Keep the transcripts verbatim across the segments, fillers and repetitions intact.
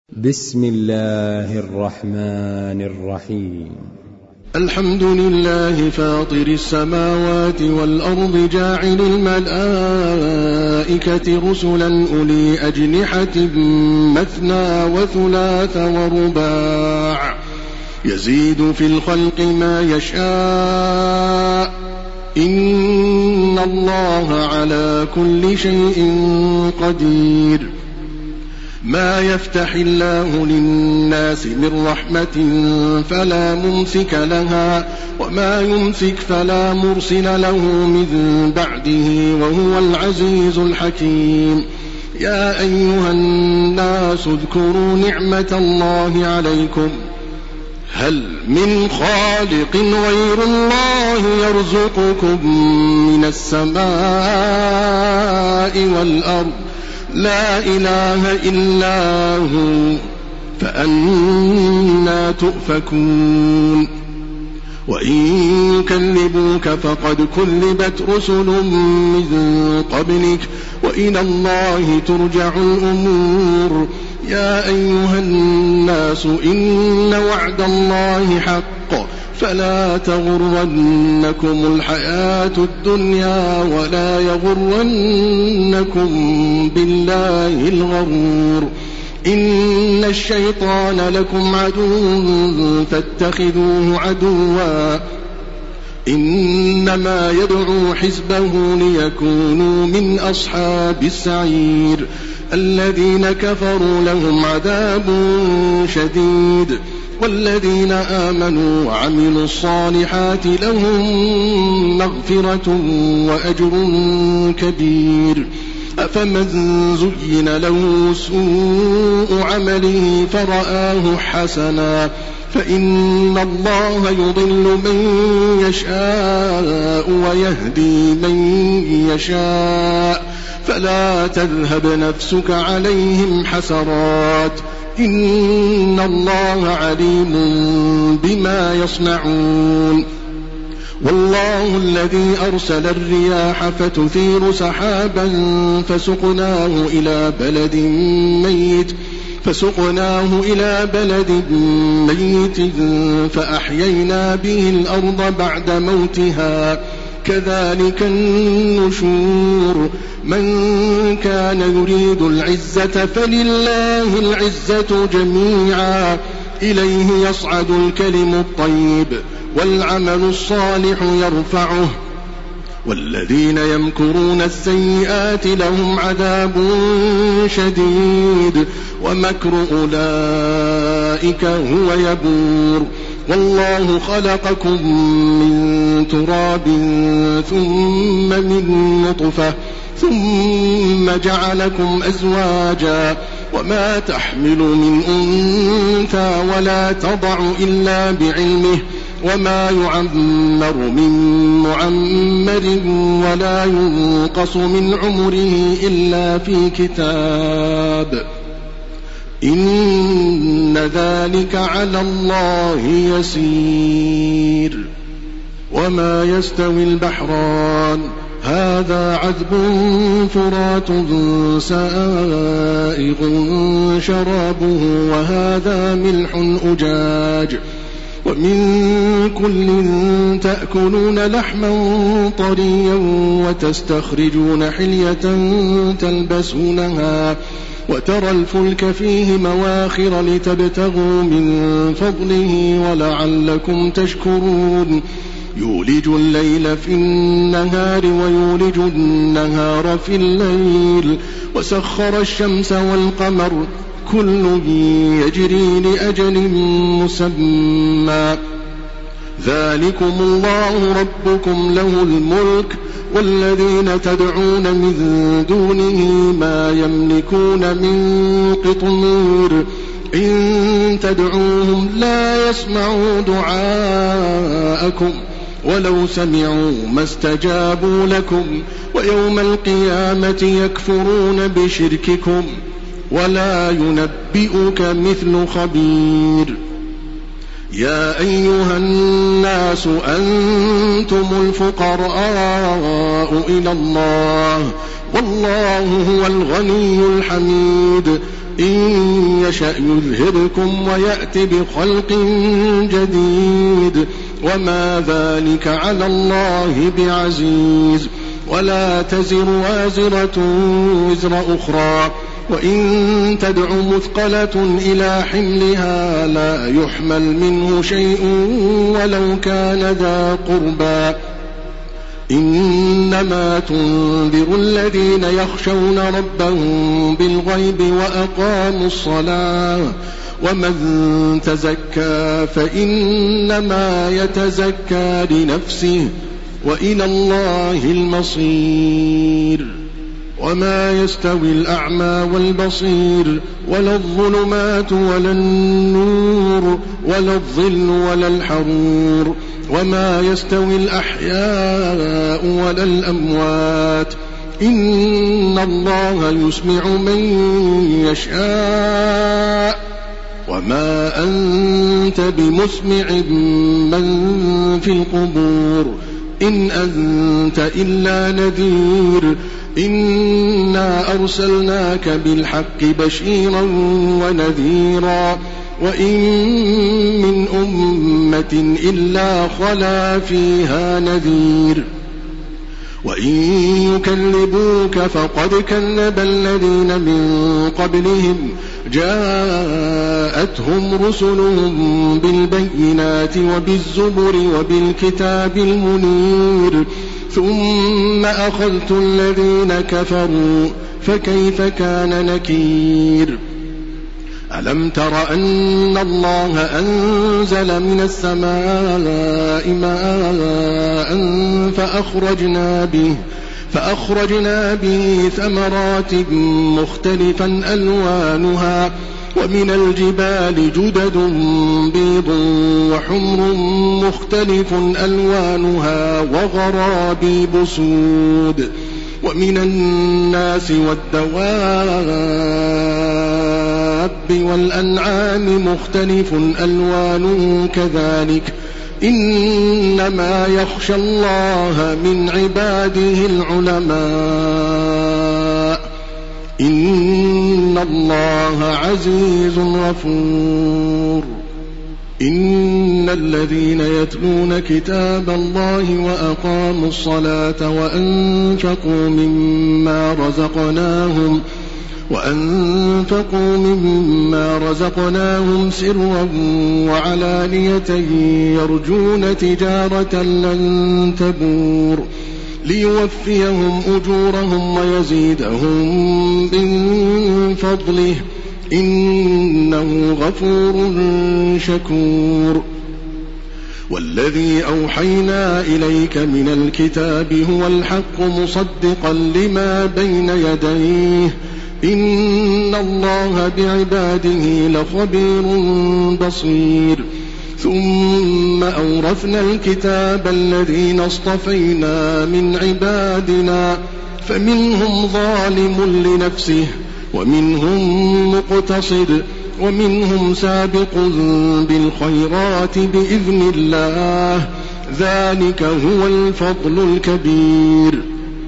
بسم الله الرحمن الرحيم. الحمد لله فاطر السماوات والأرض جاعل الملائكة رسلا أولي أجنحة مثنى وثلاث ورباع يزيد في الخلق ما يشاء إن الله على كل شيء قدير. ما يفتح الله للناس من رحمة فلا ممسك لها وما يمسك فلا مرسل له من بعده وهو العزيز الحكيم. يا أيها الناس اذكروا نعمة الله عليكم هل من خالق غير الله يرزقكم من السماء والأرض لا إله إلا هو فأنى تؤفكون. وإن يكذبوك فقد كذبت رسل من قبلك وإلى الله ترجع الأمور. يا أيها الناس إن وعد الله حق فلا تغرنكم الحياة الدنيا ولا يغرنكم بالله الغرور. إن الشيطان لكم عدو فاتخذوه عدوا إنما يدعو حزبه ليكونوا من أصحاب السعير. الذين كفروا لهم عذاب شديد والذين آمنوا وعملوا الصالحات لهم مغفرة وأجر كبير. أفمن زين له سوء عمله فرآه حسنا فإن الله يضل من يشاء ويهدي من يشاء فلا تذهب نفسك عليهم حسرات إن الله عليم بما يصنعون. والله الذي أرسل الرياح فتثير سحابا فسقناه إلى بلد ميت فسقناه إلى بلد ميت فأحيينا به الأرض بعد موتها كذلك النشور. من كان يريد العزة فلله العزة جميعا إليه يصعد الكلم الطيب والعمل الصالح يرفعه والذين يمكرون السيئات لهم عذاب شديد ومكر أولئك هو يبور. والله خلقكم من تراب ثم من نطفة ثم جعلكم أزواجا وما تحمل من أنثى ولا تضع إلا بعلمه وما يعمر من معمر ولا ينقص من عمره إلا في كتاب إن ذلك على الله يسير. وما يستوي البحران هذا عذب فرات سائغ شرابه وهذا ملح أجاج ومن كل تأكلون لحما طريا وتستخرجون حلية تلبسونها وترى الفلك فيه مواخر لتبتغوا من فضله ولعلكم تشكرون. يولج الليل في النهار ويولج النهار في الليل وسخر الشمس والقمر كل يجري لأجل مسمى ذلكم الله ربكم له الملك والذين تدعون من دونه ما يملكون من قطمير إن تدعوهم لا يسمعوا دعاءكم ولو سمعوا ما استجابوا لكم ويوم القيامة يكفرون بشرككم ولا ينبئك مثل خبير. يا أيها الناس أنتم الفقراء إلى الله والله هو الغني الحميد إن يشأ يذهبكم ويأت بخلق جديد وما ذلك على الله بعزيز ولا تزر وازرة وزر أخرى وإن تدع مثقلة إلى حملها لا يحمل منه شيء ولو كان ذا قربى إنما تنذر الذين يخشون ربهم بالغيب وأقاموا الصلاة ومن تزكى فإنما يتزكى لنفسه وإلى الله المصير وما يستوي الأعمى والبصير ولا الظلمات ولا النور ولا الظل ولا الحرور وما يستوي الأحياء ولا الأموات إن الله يسمع من يشاء وما أنت بمسمع من في القبور إن أنت إلا نذير إنا أرسلناك بالحق بشيرا ونذيرا وإن من أمة إلا خلا فيها نذير وإن يكذبوك فقد كذب الذين من قبلهم جاءتهم رسلهم بالبينات وبالزبر وبالكتاب المنير ثم أخذت الذين كفروا فكيف كان نكير ألم تر أن الله أنزل من السماء ماء فأخرجنا به فأخرجنا به ثمرات مختلفا ألوانها ومن الجبال جدد بيض وحمر مختلف ألوانها وغرابيب سود ومن الناس والدواب والأنعام مختلف ألوانه كذلك إنما يخشى الله من عباده العلماء إن الله عزيز غفور إن الذين يتلون كتاب الله وأقاموا الصلاة وأنفقوا مما رزقناهم وأنفقوا مما رزقناهم سرا وعلانية يرجون تجارة لن تبور ليوفيهم أجورهم ويزيدهم من فضله إنه غفور شكور والذي أوحينا إليك من الكتاب هو الحق مصدقا لما بين يديه إن الله بعباده لخبير بصير ثم أورثنا الكتاب الذين اصطفينا من عبادنا فمنهم ظالم لنفسه ومنهم مقتصد ومنهم سابق بالخيرات بإذن الله ذلك هو الفضل الكبير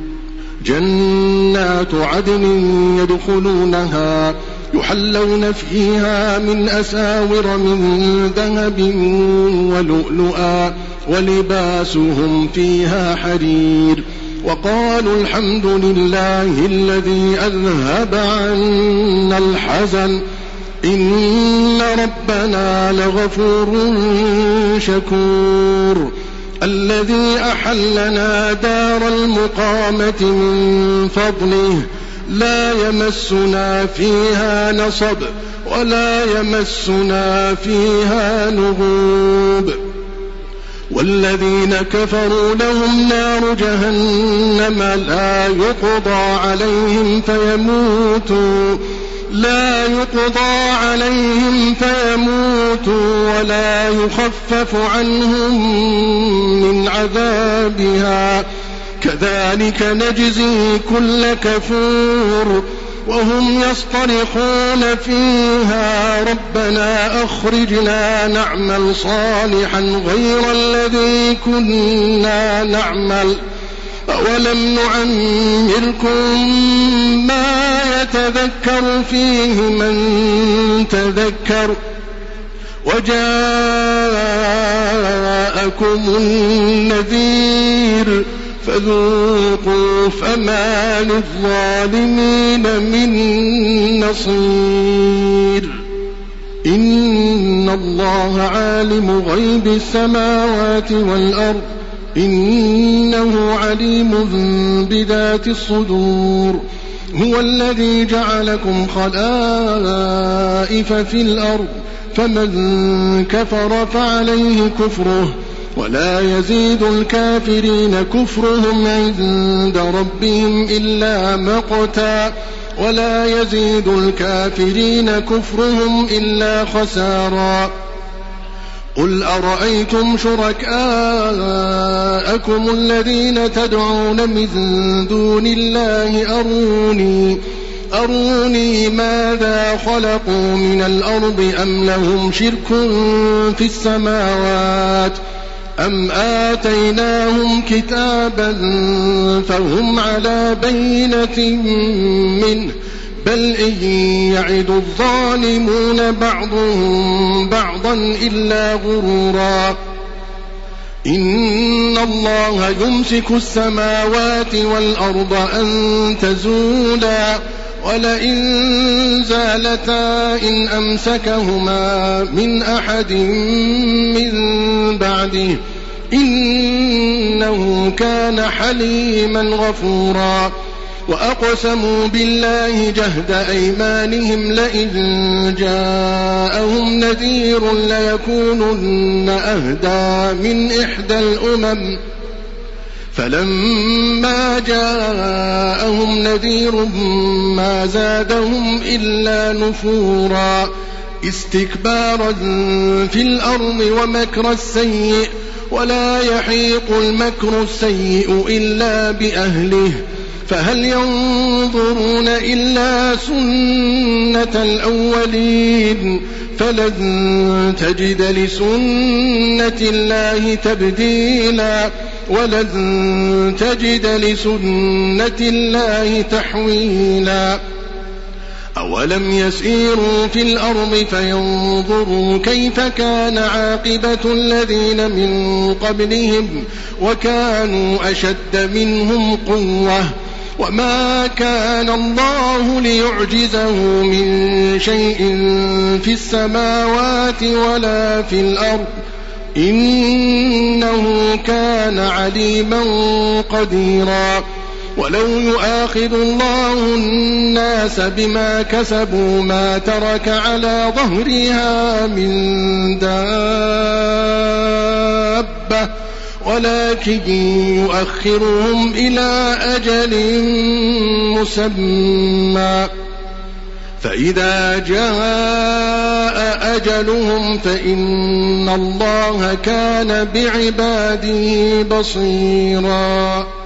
جنات عدن يدخلونها يحلون فيها من أساور من ذهب ولؤلؤا ولباسهم فيها حرير وقالوا الحمد لله الذي أذهب عنا الحزن إن ربنا لغفور شكور الذي أحلنا دار المقامة من فضله لا يمسنا فيها نصب ولا يمسنا فيها لغوب والذين كفروا لهم نار جهنم لا يقضى عليهم فيموتوا لا يقضى عليهم فيموتوا ولا يخفف عنهم من عذابها كذلك نجزي كل كفور وهم يصطرخون فيها ربنا أخرجنا نعمل صالحا غير الذي كنا نعمل أولم نعمركم ما يتذكر فيه من تذكر وجاءكم النذير فذوقوا فما للظالمين من نصير إن الله عالم غيب السماوات والأرض إنه عليم بذات الصدور هو الذي جعلكم خلائف في الأرض فمن كفر فعليه كفره ولا يزيد الكافرين كفرهم عند ربهم إلا مقتا ولا يزيد الكافرين كفرهم إلا خسارا قل أرأيتم شركاءكم الذين تدعون من دون الله أروني أروني ماذا خلقوا من الأرض أم لهم شرك في السماوات أم آتيناهم كتابا فهم على بينة منه بل إن يعد الظالمون بعضهم بعضا إلا غرورا إن الله يمسك السماوات والأرض أن تزولا ولئن زالتا إن أمسكهما من أحد من بعده إنه كان حليما غفورا وأقسموا بالله جهد أيمانهم لئن جاءهم نذير ليكونن أهدى من إحدى الأمم فلما جاءهم نذير ما زادهم إلا نفورا استكبارا في الأرض ومكر السيء ولا يحيق المكر السيء إلا بأهله فهل ينظرون إلا سنة الأولين فلن تجد لسنة الله تبديلا ولن تجد لسنة الله تحويلا أولم يسيروا في الأرض فينظروا كيف كان عاقبة الذين من قبلهم وكانوا أشد منهم قوة وما كان الله ليعجزه من شيء في السماوات ولا في الأرض إنه كان عليما قديرا ولو يؤاخذ الله الناس بما كسبوا ما ترك على ظهرها من دابة ولكن يؤخرهم إلى أجل مسمى فإذا جاء أجلهم فإن الله كان بعباده بصيرا.